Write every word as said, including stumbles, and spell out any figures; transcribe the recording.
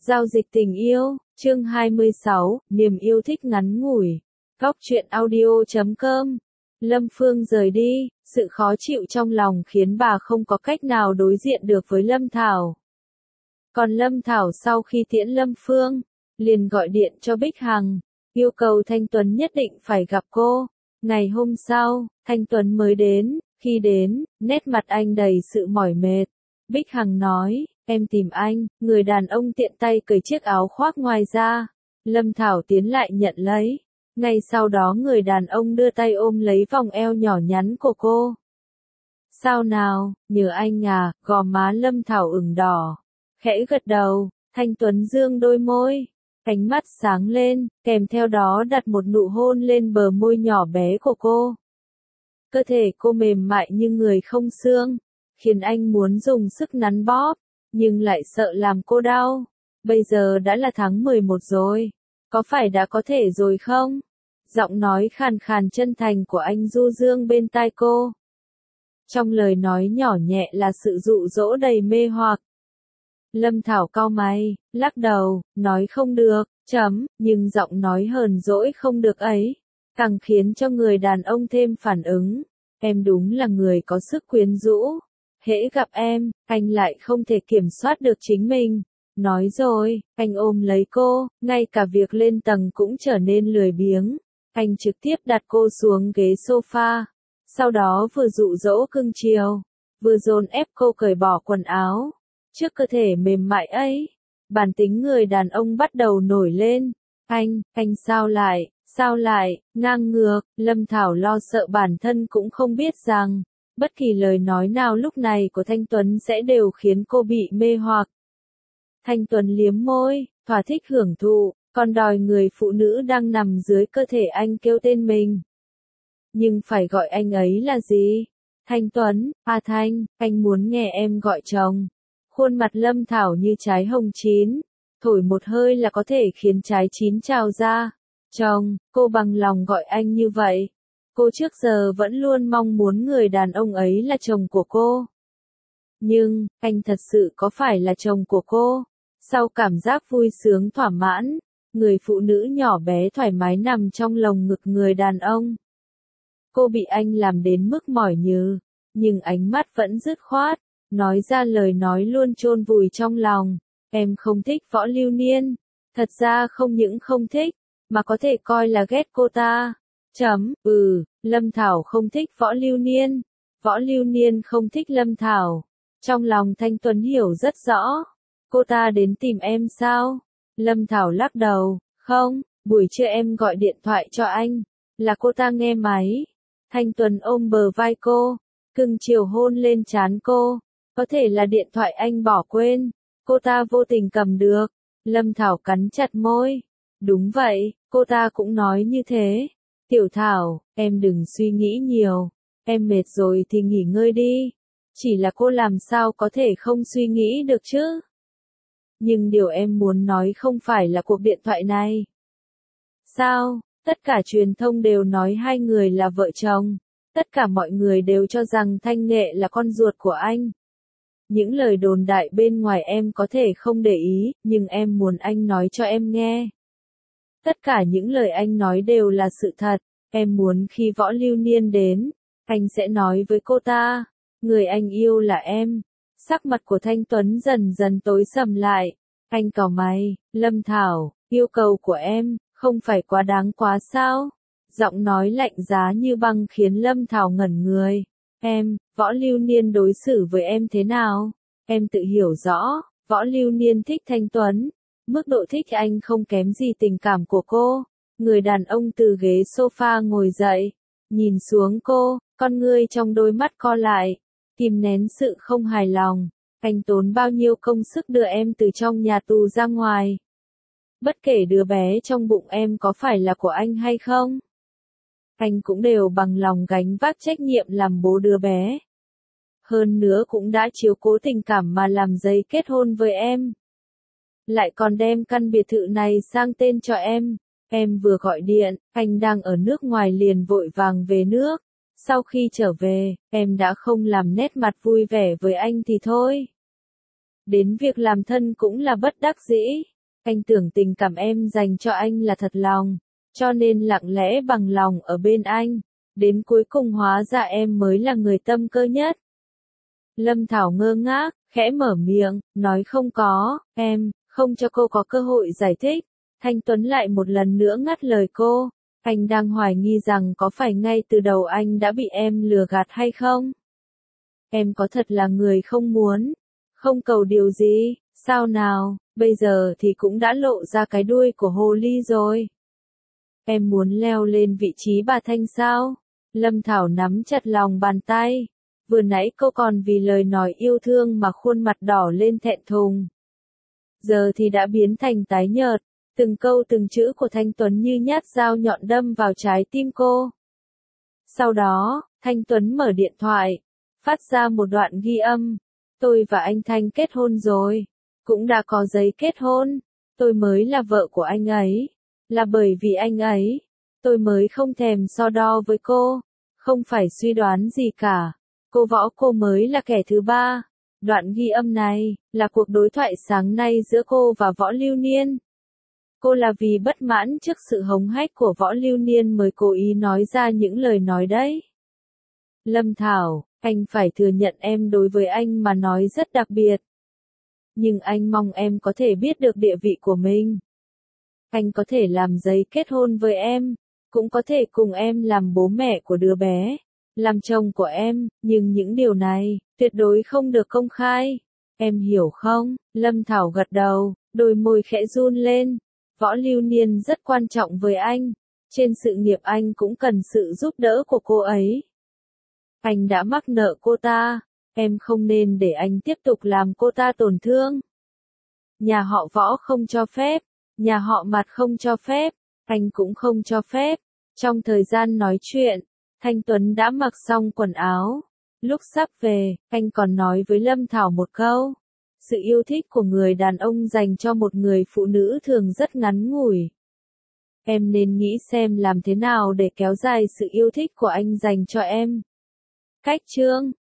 Giao dịch tình yêu, chương hai mươi sáu, niềm yêu thích ngắn ngủi. Góc truyện audio chấm com. Lâm Phương rời đi, sự khó chịu trong lòng khiến bà không có cách nào đối diện được với Lâm Thảo. Còn Lâm Thảo sau khi tiễn Lâm Phương, liền gọi điện cho Bích Hằng, yêu cầu Thanh Tuấn nhất định phải gặp cô. Ngày hôm sau, Thanh Tuấn mới đến, khi đến, nét mặt anh đầy sự mỏi mệt. Bích Hằng nói, em tìm anh, người đàn ông tiện tay cởi chiếc áo khoác ngoài ra. Lâm Thảo tiến lại nhận lấy. Ngay sau đó người đàn ông đưa tay ôm lấy vòng eo nhỏ nhắn của cô. Sao nào, nhờ anh à, gò má Lâm Thảo ửng đỏ. Khẽ gật đầu, Thanh Tuấn dương đôi môi. Ánh mắt sáng lên, kèm theo đó đặt một nụ hôn lên bờ môi nhỏ bé của cô. Cơ thể cô mềm mại như người không xương, khiến anh muốn dùng sức nắn bóp, nhưng lại sợ làm cô đau. Bây giờ đã là tháng mười một rồi, có phải đã có thể rồi không? Giọng nói khàn khàn chân thành của anh du dương bên tai cô. Trong lời nói nhỏ nhẹ là sự dụ dỗ đầy mê hoặc. Lâm Thảo cau mày, lắc đầu, nói không được, chấm, nhưng giọng nói hờn dỗi không được ấy, càng khiến cho người đàn ông thêm phản ứng. Em đúng là người có sức quyến rũ. Hễ gặp em, anh lại không thể kiểm soát được chính mình. Nói rồi, anh ôm lấy cô, ngay cả việc lên tầng cũng trở nên lười biếng. Anh trực tiếp đặt cô xuống ghế sofa. Sau đó vừa dụ dỗ cưng chiều, vừa dồn ép cô cởi bỏ quần áo. Trước cơ thể mềm mại ấy, bản tính người đàn ông bắt đầu nổi lên. Anh, anh sao lại, sao lại, ngang ngược. Lâm Thảo lo sợ bản thân cũng không biết rằng, bất kỳ lời nói nào lúc này của Thanh Tuấn sẽ đều khiến cô bị mê hoặc. Thanh Tuấn liếm môi, thỏa thích hưởng thụ, còn đòi người phụ nữ đang nằm dưới cơ thể anh kêu tên mình. Nhưng phải gọi anh ấy là gì? Thanh Tuấn, à Thanh, anh muốn nghe em gọi chồng. Khuôn mặt Lâm Thảo như trái hồng chín, thổi một hơi là có thể khiến trái chín trào ra. Chồng, cô bằng lòng gọi anh như vậy. Cô trước giờ vẫn luôn mong muốn người đàn ông ấy là chồng của cô. Nhưng, anh thật sự có phải là chồng của cô? Sau cảm giác vui sướng thỏa mãn, người phụ nữ nhỏ bé thoải mái nằm trong lồng ngực người đàn ông. Cô bị anh làm đến mức mỏi nhừ, nhưng ánh mắt vẫn dứt khoát, nói ra lời nói luôn chôn vùi trong lòng. Em không thích Võ Lưu Niên. Thật ra không những không thích, mà có thể coi là ghét cô ta. Chấm, ừ, Lâm Thảo không thích Võ Lưu Niên. Võ Lưu Niên không thích Lâm Thảo. Trong lòng Thanh Tuấn hiểu rất rõ. Cô ta đến tìm em sao? Lâm Thảo lắc đầu, không, buổi trưa em gọi điện thoại cho anh, là cô ta nghe máy. Thanh Tuấn ôm bờ vai cô, cưng chiều hôn lên trán cô. Có thể là điện thoại anh bỏ quên, cô ta vô tình cầm được. Lâm Thảo cắn chặt môi. Đúng vậy, cô ta cũng nói như thế. Tiểu Thảo, em đừng suy nghĩ nhiều. Em mệt rồi thì nghỉ ngơi đi. Chỉ là cô làm sao có thể không suy nghĩ được chứ? Nhưng điều em muốn nói không phải là cuộc điện thoại này. Sao? Tất cả truyền thông đều nói hai người là vợ chồng. Tất cả mọi người đều cho rằng Thanh Nghệ là con ruột của anh. Những lời đồn đại bên ngoài em có thể không để ý, nhưng em muốn anh nói cho em nghe. Tất cả những lời anh nói đều là sự thật. Em muốn khi Võ Lưu Niên đến, anh sẽ nói với cô ta, người anh yêu là em. Sắc mặt của Thanh Tuấn dần dần tối sầm lại. Anh cau mày, Lâm Thảo, yêu cầu của em, không phải quá đáng quá sao? Giọng nói lạnh giá như băng khiến Lâm Thảo ngẩn người. Em, Võ Lưu Niên đối xử với em thế nào? Em tự hiểu rõ, Võ Lưu Niên thích Thanh Tuấn. Mức độ thích anh không kém gì tình cảm của cô. Người đàn ông từ ghế sofa ngồi dậy, nhìn xuống cô, con ngươi trong đôi mắt co lại, kìm nén sự không hài lòng. Anh tốn bao nhiêu công sức đưa em từ trong nhà tù ra ngoài. Bất kể đứa bé trong bụng em có phải là của anh hay không, anh cũng đều bằng lòng gánh vác trách nhiệm làm bố đứa bé. Hơn nữa cũng đã chiếu cố tình cảm mà làm giấy kết hôn với em. Lại còn đem căn biệt thự này sang tên cho em. Em vừa gọi điện, anh đang ở nước ngoài liền vội vàng về nước. Sau khi trở về, em đã không làm nét mặt vui vẻ với anh thì thôi. đến việc làm thân cũng là bất đắc dĩ. Anh tưởng tình cảm em dành cho anh là thật lòng, cho nên lặng lẽ bằng lòng ở bên anh, đến cuối cùng hóa ra em mới là người tâm cơ nhất. Lâm Thảo ngơ ngác, khẽ mở miệng, nói không có, em, không cho cô có cơ hội giải thích. Thanh Tuấn lại một lần nữa ngắt lời cô, anh đang hoài nghi rằng có phải ngay từ đầu anh đã bị em lừa gạt hay không? Em có thật là người không muốn, không cầu điều gì, sao nào, bây giờ thì cũng đã lộ ra cái đuôi của hồ ly rồi. Em muốn leo lên vị trí bà Thanh sao? Lâm Thảo nắm chặt lòng bàn tay. Vừa nãy cô còn vì lời nói yêu thương mà khuôn mặt đỏ lên thẹn thùng. Giờ thì đã biến thành tái nhợt, từng câu từng chữ của Thanh Tuấn như nhát dao nhọn đâm vào trái tim cô. Sau đó, Thanh Tuấn mở điện thoại, phát ra một đoạn ghi âm. Tôi và anh Thanh kết hôn rồi, cũng đã có giấy kết hôn, tôi mới là vợ của anh ấy, là bởi vì anh ấy, tôi mới không thèm so đo với cô, không phải suy đoán gì cả, cô Võ cô mới là kẻ thứ ba. Đoạn ghi âm này, là cuộc đối thoại sáng nay giữa cô và Võ Lưu Niên. Cô là vì bất mãn trước sự hống hách của Võ Lưu Niên mới cố ý nói ra những lời nói đấy. Lâm Thảo, anh phải thừa nhận em đối với anh mà nói rất đặc biệt. Nhưng anh mong em có thể biết được địa vị của mình. Anh có thể làm giấy kết hôn với em, cũng có thể cùng em làm bố mẹ của đứa bé, làm chồng của em, nhưng những điều này, tuyệt đối không được công khai. Em hiểu không? Lâm Thảo gật đầu, đôi môi khẽ run lên. Võ Lưu Niên rất quan trọng với anh. Trên sự nghiệp anh cũng cần sự giúp đỡ của cô ấy. Anh đã mắc nợ cô ta. Em không nên để anh tiếp tục làm cô ta tổn thương. Nhà họ Võ không cho phép. Nhà họ Mạt không cho phép. Anh cũng không cho phép. Trong thời gian nói chuyện, Thanh Tuấn đã mặc xong quần áo. Lúc sắp về, anh còn nói với Lâm Thảo một câu. Sự yêu thích của người đàn ông dành cho một người phụ nữ thường rất ngắn ngủi. Em nên nghĩ xem làm thế nào để kéo dài sự yêu thích của anh dành cho em. Cách chương